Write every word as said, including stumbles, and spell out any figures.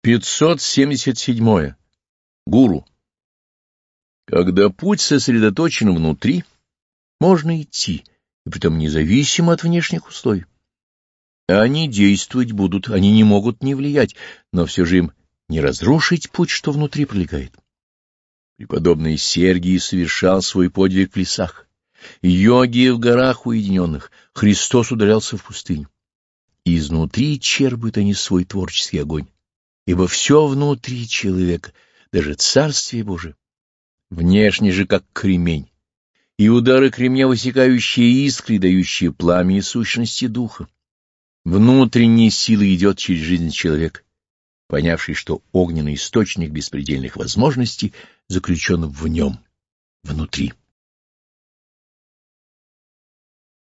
пятьсот семьдесят седьмое. Гуру. Когда путь сосредоточен внутри, можно идти, и притом независимо от внешних условий. Они действовать будут, они не могут не влиять, но все же им не разрушить путь, что внутри пролегает. Преподобный Сергий совершал свой подвиг в лесах, йоги в горах уединенных, Христос удалялся в пустыню. И изнутри черпают они свой творческий огонь, ибо все внутри человека, даже Царствие Божие. Внешне же как кремень, и удары кремня высекающие искры, дающие пламя и сущности духа. Внутренняя сила идет через жизнь человека, понявший, что огненный источник беспредельных возможностей заключен в нем, внутри.